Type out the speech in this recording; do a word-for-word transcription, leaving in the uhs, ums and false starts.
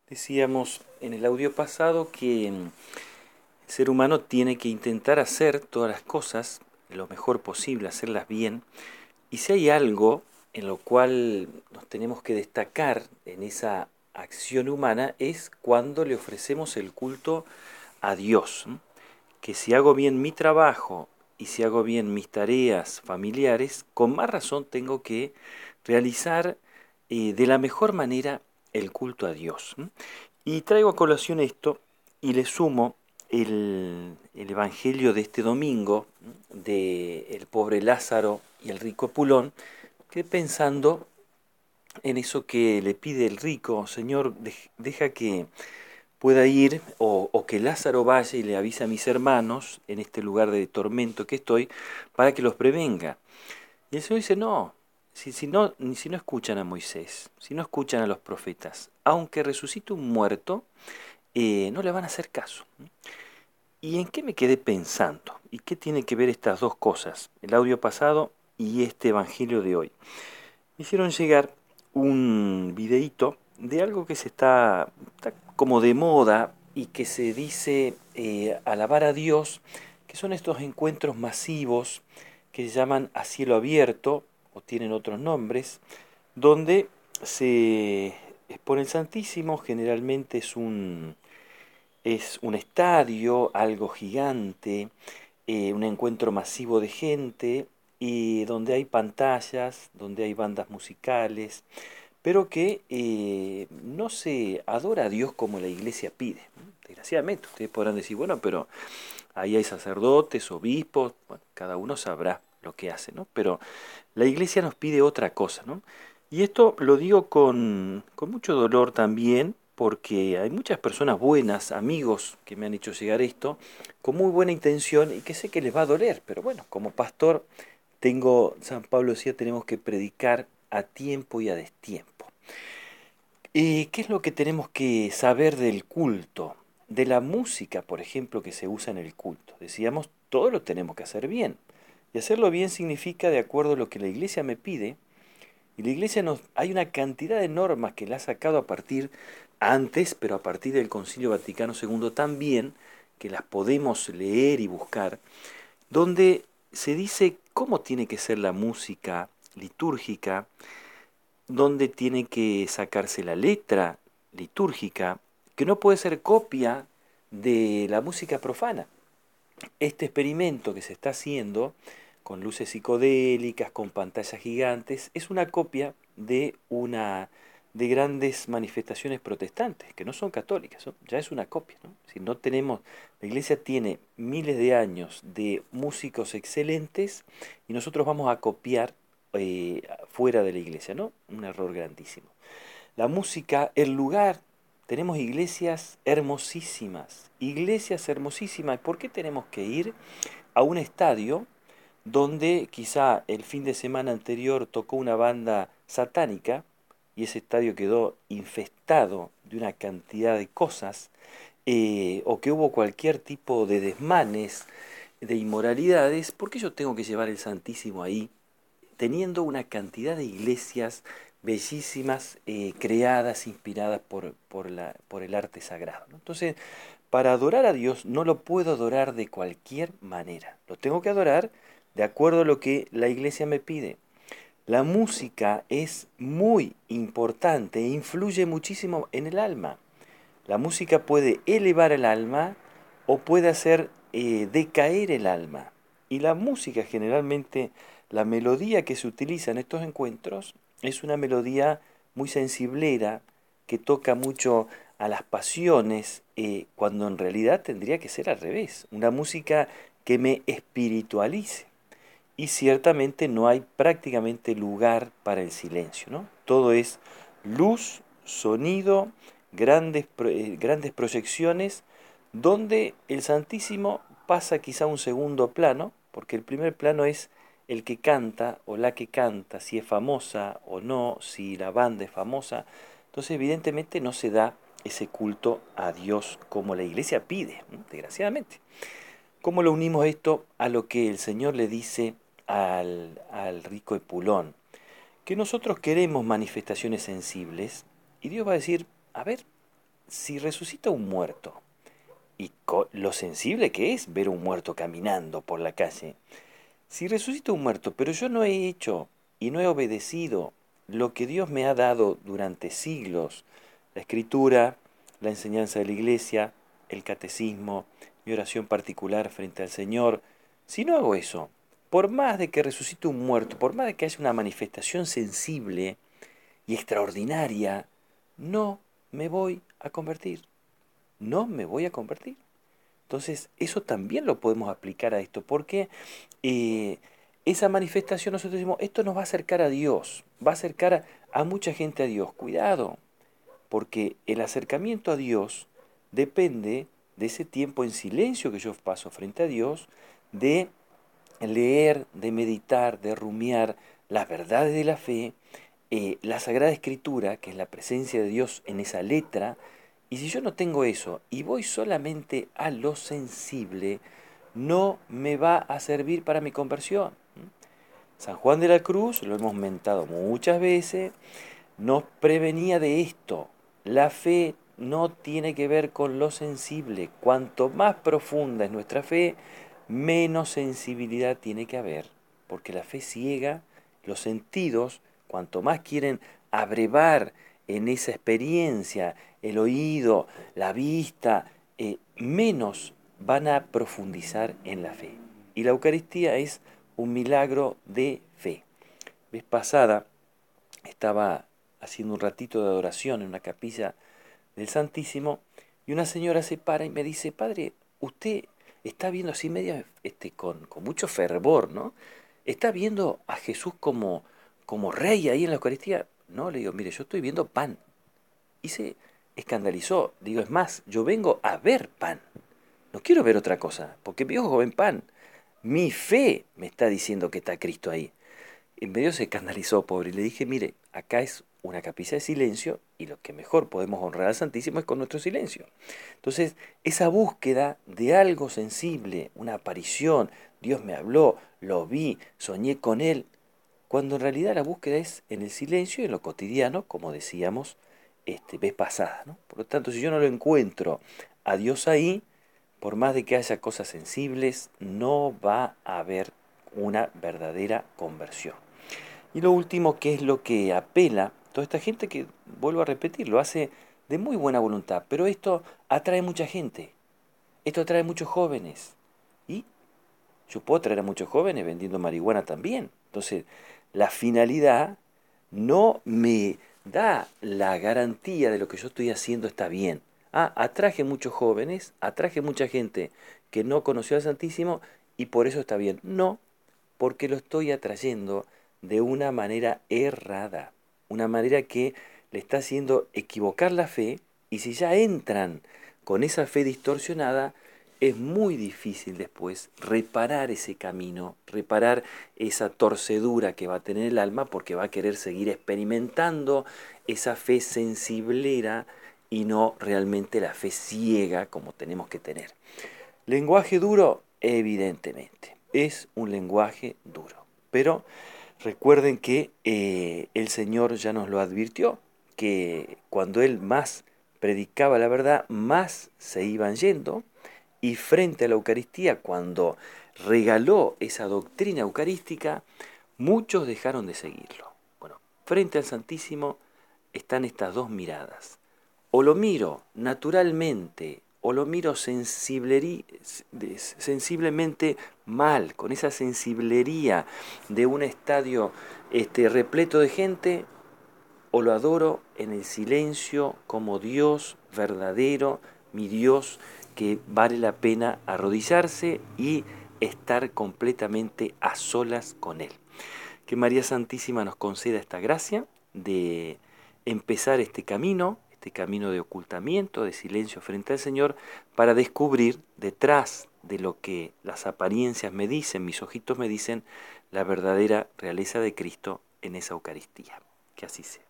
Decíamos en el audio pasado que mm, el ser humano tiene que intentar hacer todas las cosas lo mejor posible, hacerlas bien. Y si hay algo en lo cual nos tenemos que destacar en esa acción humana es cuando le ofrecemos el culto a Dios. ¿m? Que si hago bien mi trabajo y si hago bien mis tareas familiares, con más razón tengo que realizar eh, de la mejor manera el culto a Dios. ¿m? Y traigo a colación esto y le sumo el, el Evangelio de este domingo, ¿m? de el pobre Lázaro y el rico Pulón, que pensando en eso que le pide el rico: Señor, dej- deja que pueda ir, o, o que Lázaro vaya y le avise a mis hermanos en este lugar de tormento que estoy, para que los prevenga. Y el Señor dice: no, si, si no, ni si no escuchan a Moisés, si no escuchan a los profetas, aunque resucite un muerto, eh, no le van a hacer caso. ¿Y en qué me quedé pensando? ¿Y qué tiene que ver estas dos cosas, el audio pasado y este evangelio de hoy? Me hicieron llegar un videíto de algo que se está, está como de moda y que se dice eh, alabar a Dios, que son estos encuentros masivos que se llaman a cielo abierto o tienen otros nombres, donde se expone el Santísimo. Generalmente es un, es un estadio, algo gigante, eh, un encuentro masivo de gente y donde hay pantallas, donde hay bandas musicales, pero que eh, no se adora a Dios como la iglesia pide. Desgraciadamente, ustedes podrán decir: bueno, pero ahí hay sacerdotes, obispos, bueno, cada uno sabrá lo que hace, ¿no? Pero la iglesia nos pide otra cosa, ¿no? Y esto lo digo con, con mucho dolor también, porque hay muchas personas buenas, amigos, que me han hecho llegar esto, con muy buena intención y que sé que les va a doler, pero bueno, como pastor tengo, San Pablo decía, tenemos que predicar a tiempo y a destiempo. Eh, ¿qué es lo que tenemos que saber del culto? De la música, por ejemplo, que se usa en el culto. Decíamos, todo lo tenemos que hacer bien. Y hacerlo bien significa de acuerdo a lo que la iglesia me pide. Y la iglesia nos, hay una cantidad de normas que la ha sacado a partir antes, pero a partir del Concilio Vaticano segundo también, que las podemos leer y buscar, donde se dice cómo tiene que ser la música litúrgica, dónde tiene que sacarse la letra litúrgica, que no puede ser copia de la música profana. Este experimento que se está haciendo con luces psicodélicas, con pantallas gigantes, es una copia de una de grandes manifestaciones protestantes, que no son católicas, ¿no? Ya es una copia, ¿no? Si no tenemos, la iglesia tiene miles de años de músicos excelentes y nosotros vamos a copiar eh, fuera de la iglesia, ¿no? Un error grandísimo. La música, el lugar, tenemos iglesias hermosísimas, iglesias hermosísimas. ¿Por qué tenemos que ir a un estadio donde quizá el fin de semana anterior tocó una banda satánica y ese estadio quedó infestado de una cantidad de cosas, eh, o que hubo cualquier tipo de desmanes, de inmoralidades? ¿Por qué yo tengo que llevar el Santísimo ahí, teniendo una cantidad de iglesias bellísimas, eh, creadas, inspiradas por, por, la, por el arte sagrado, ¿no? Entonces, para adorar a Dios no lo puedo adorar de cualquier manera, lo tengo que adorar de acuerdo a lo que la iglesia me pide. La música es muy importante e influye muchísimo en el alma. La música puede elevar el alma o puede hacer eh, decaer el alma. Y la música, generalmente, la melodía que se utiliza en estos encuentros es una melodía muy sensiblera, que toca mucho a las pasiones, eh, cuando en realidad tendría que ser al revés, una música que me espiritualice. Y ciertamente no hay prácticamente lugar para el silencio, ¿no? Todo es luz, sonido, grandes, pro- eh, grandes proyecciones, donde el Santísimo pasa quizá a un segundo plano, porque el primer plano es el que canta o la que canta, si es famosa o no, si la banda es famosa. Entonces, evidentemente no se da ese culto a Dios como la iglesia pide, ¿no? Desgraciadamente. ¿Cómo lo unimos esto a lo que el Señor le dice al, al rico Epulón? Que nosotros queremos manifestaciones sensibles y Dios va a decir: a ver, si resucita un muerto, y co- lo sensible que es ver un muerto caminando por la calle, si resucita un muerto, pero yo no he hecho y no he obedecido lo que Dios me ha dado durante siglos, la escritura, la enseñanza de la iglesia, el catecismo, mi oración particular frente al Señor, si no hago eso, por más de que resucite un muerto, por más de que haya una manifestación sensible y extraordinaria, no me voy a convertir, no me voy a convertir. Entonces, eso también lo podemos aplicar a esto, porque eh, esa manifestación nosotros decimos, esto nos va a acercar a Dios, va a acercar a, a mucha gente a Dios. Cuidado, porque el acercamiento a Dios depende de ese tiempo en silencio que yo paso frente a Dios, de leer, de meditar, de rumiar las verdades de la fe, eh, la Sagrada Escritura, que es la presencia de Dios en esa letra, y si yo no tengo eso y voy solamente a lo sensible, no me va a servir para mi conversión. San Juan de la Cruz, lo hemos mentado muchas veces, nos prevenía de esto. La fe no tiene que ver con lo sensible. Cuanto más profunda es nuestra fe, menos sensibilidad tiene que haber. Porque la fe ciega, los sentidos, cuanto más quieren abrevar en esa experiencia, el oído, la vista, eh, menos van a profundizar en la fe. Y la Eucaristía es un milagro de fe. Vez pasada estaba haciendo un ratito de adoración en una capilla del Santísimo y una señora se para y me dice, padre, usted está viendo así medio este, con, con mucho fervor, ¿no? ¿Está viendo a Jesús como, como rey ahí en la Eucaristía? No, le digo, mire, yo estoy viendo pan. Y se escandalizó. Digo, es más, yo vengo a ver pan. No quiero ver otra cosa, porque mi ojo ven pan. Mi fe me está diciendo que está Cristo ahí. En medio se escandalizó, pobre, y le dije, mire, acá es una capilla de silencio y lo que mejor podemos honrar al Santísimo es con nuestro silencio. Entonces, esa búsqueda de algo sensible, una aparición, Dios me habló, lo vi, soñé con Él, cuando en realidad la búsqueda es en el silencio y en lo cotidiano, como decíamos este, vez pasada, ¿no? Por lo tanto, si yo no lo encuentro a Dios ahí, por más de que haya cosas sensibles, no va a haber una verdadera conversión. Y lo último, que es lo que apela, toda esta gente que, vuelvo a repetir, lo hace de muy buena voluntad, pero esto atrae mucha gente, esto atrae muchos jóvenes. Y yo puedo atraer a muchos jóvenes vendiendo marihuana también. Entonces, la finalidad no me da la garantía de lo que yo estoy haciendo está bien. Ah, atraje muchos jóvenes, atraje mucha gente que no conoció al Santísimo y por eso está bien. No, porque lo estoy atrayendo de una manera errada, una manera que le está haciendo equivocar la fe, y si ya entran con esa fe distorsionada, es muy difícil después reparar ese camino, reparar esa torcedura que va a tener el alma, porque va a querer seguir experimentando esa fe sensiblera y no realmente la fe ciega como tenemos que tener. Lenguaje duro, evidentemente, es un lenguaje duro. Pero recuerden que eh, el Señor ya nos lo advirtió, que cuando Él más predicaba la verdad, más se iban yendo, y frente a la Eucaristía, cuando regaló esa doctrina eucarística, muchos dejaron de seguirlo. Bueno, frente al Santísimo están estas dos miradas. O lo miro naturalmente, o lo miro sensibleri- de- sensiblemente mal, con esa sensiblería de un estadio este, repleto de gente, o lo adoro en el silencio como Dios verdadero, mi Dios, que vale la pena arrodillarse y estar completamente a solas con Él. Que María Santísima nos conceda esta gracia de empezar este camino, este camino de ocultamiento, de silencio frente al Señor, para descubrir detrás de lo que las apariencias me dicen, mis ojitos me dicen, la verdadera realeza de Cristo en esa Eucaristía. Que así sea.